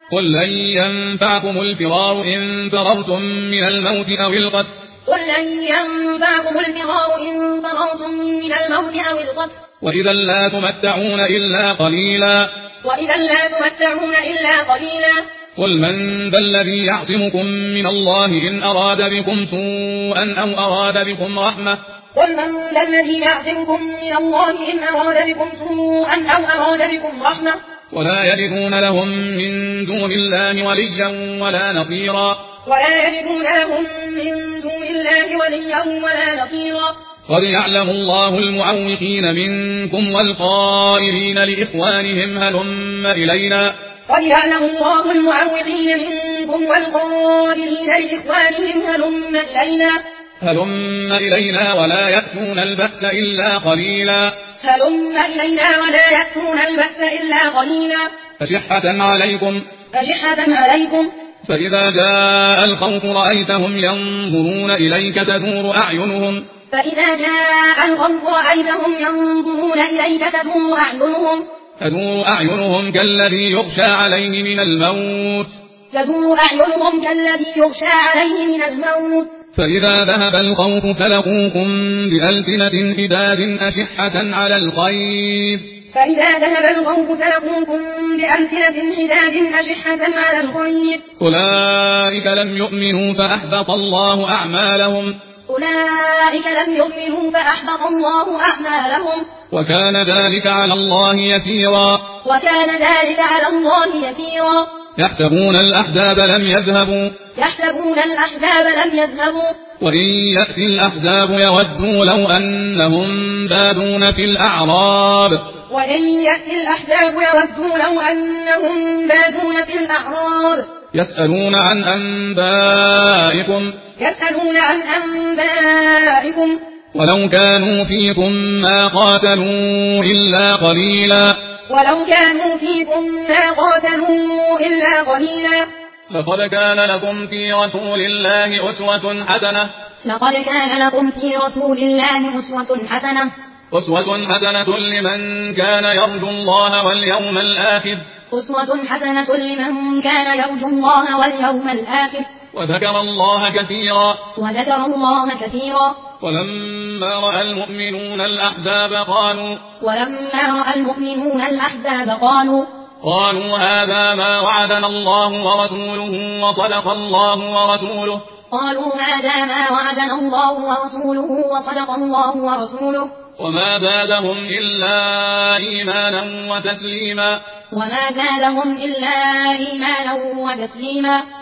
قل لن ينفعكم الفرار إن فررتم من الموت أو القتل وإذا لا تمتعون إلا قليلا قل من ذا الذي يعصمكم من الله إن أراد بكم سوءا أو أراد بكم رحمة ولا يجدون لهم من دون الله وليا ولا نصيرا قد يعلم الله المعوقين منكم والقائلين لإخوانهم هلم إلينا ولا يأتون البأس إلا قليلا أشحة عليكم فإذا جاء الخوف رأيتهم ينظرون إليك تدور أعينهم كالذي يغشى عليه من الموت فإذا ذهب الخوف سلقوكم بألسنة حداد أشحة على الخير أولئك لم يؤمنوا فأحبط الله أعمالهم وكان ذلك على الله يسيرا يحسبون الأحزاب لم يذهبوا وإن يأتي الأحزاب يودوا لو أنهم بادون في الأعراب يسألون عن أنبائكم ولو كانوا فيكم ما قاتلوا إلا قليلا لقد كان لكم في رسول الله أسوة حسنة لمن كان يرجو الله واليوم الآخر وذكر الله كثيرا ولما رأى المؤمنون الأحزاب قالوا هذا ما وعدنا الله ورسوله وصدق الله ورسوله وما زادهم إلا إيمانا وتسليما